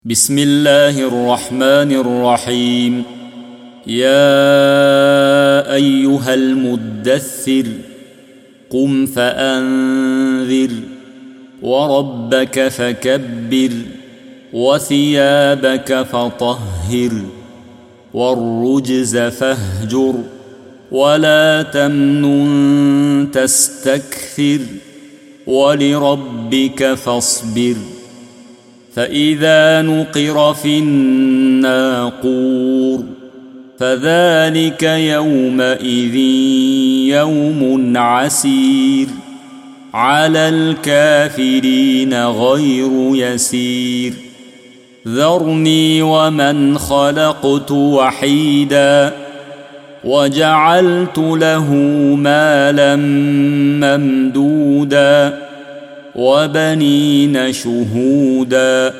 بسم الله الرحمن الرحيم. يا أيها المدثر قم فأنذر وربك فكبر وثيابك فطهر والرجز فاهجر ولا تمنن تستكثر ولربك فاصبر. فإذا نقر في الناقور فذلك يومئذ يوم عسير على الكافرين غير يسير. ذرني ومن خلقت وحيدا وجعلت له مالا ممدودا وبنين شهودا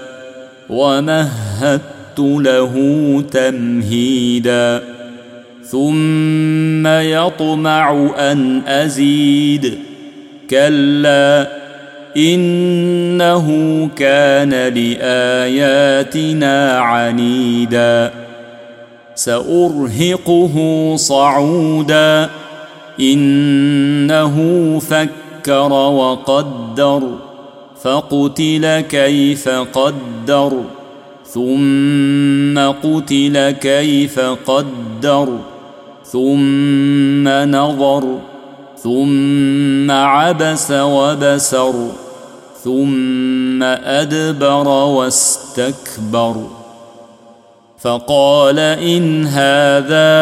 ومهدت له تمهيدا ثم يطمع أن أزيد كلا إنه كان لآياتنا عنيدا. سأرهقه صعودا إنه فكر وقدر فقتل كيف قدر ثم قتل كيف قدر ثم نظر ثم عبس وبسر ثم أدبر واستكبر فقال إن هذا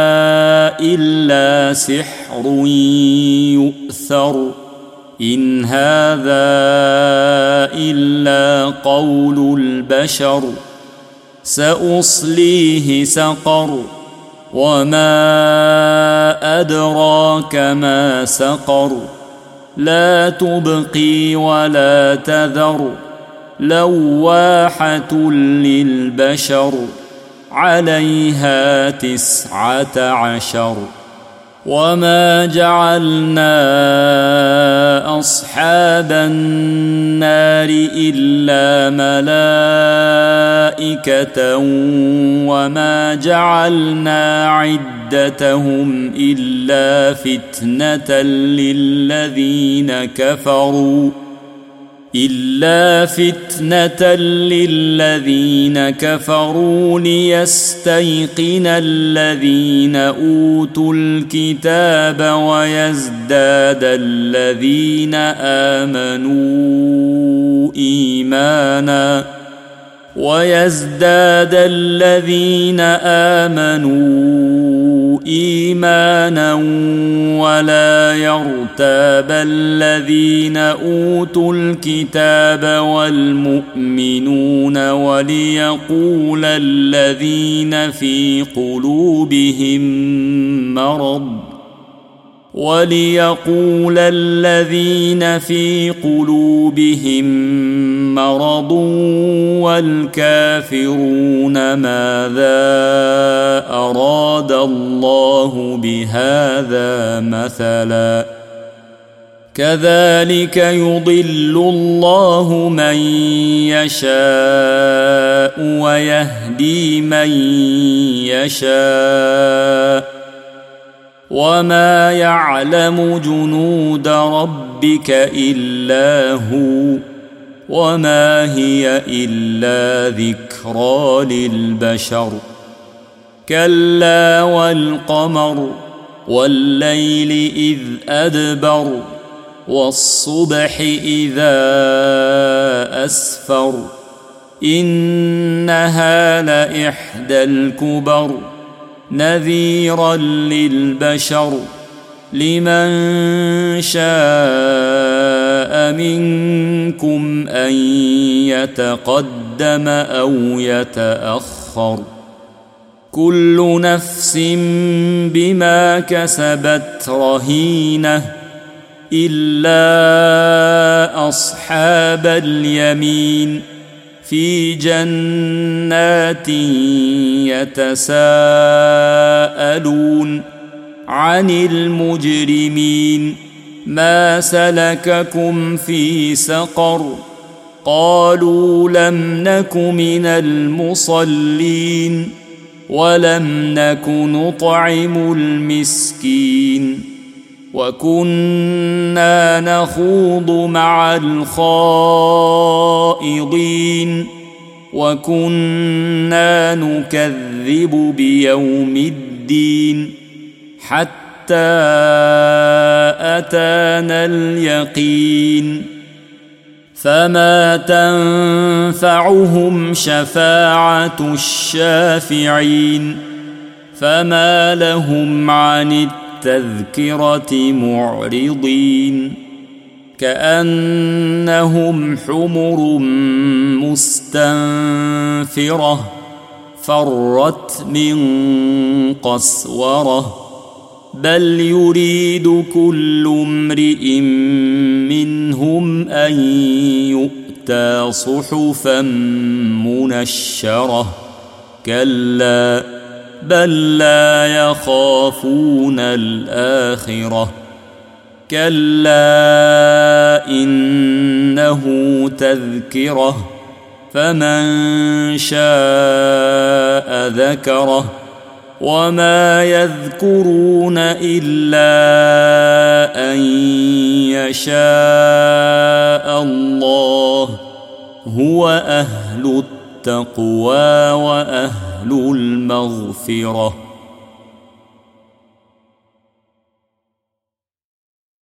إلا سحر يؤثر إن هذا إلا قول البشر سأصليه سقر وما أدراك ما سقر لا تبقي ولا تذر لواحة للبشر عليها 19. وما جعلنا أصحاب النار إلا ملائكة وما جعلنا عدتهم إلا فتنة للذين كفروا ليستيقن الذين أوتوا الكتاب ويزداد الذين آمنوا إيمانا ولا يرتاب الذين أوتوا الكتاب والمؤمنون وليقول الذين في قلوبهم مرض والكافرون ماذا أراد الله بهذا مثلا كذلك يضل الله من يشاء ويهدي من يشاء وما يعلم جنود ربك إلا هو وما هي إلا ذكرى للبشر. كلا والقمر والليل إذ أدبر والصبح إذا أسفر إنها لإحدى الكبر نذيرا للبشر لمن شاء منكم أن يتقدم أو يتأخر كل نفس بما كسبت رهينة إلا أصحاب اليمين في جنات يتساءلون عن المجرمين ما سلككم في سقر قالوا لم نك من المصلين ولم نك نطعم المسكين وكنا نخوض مع الخائضين وكنا نكذب بيوم الدين حتى أتانا اليقين فما تنفعهم شفاعة الشافعين فما لهم عن التذكرة معرضين كأنهم حمر مستنفرة فرت من قسورة بل يريد كل امرئ منهم أن يؤتى صحفا منشرة كلا بل لا يخافون الآخرة كلا إنه تذكرة فمن شاء ذكره وما يذكرون إلا أن يشاء الله هو أهل التقوى وأهل المغفرة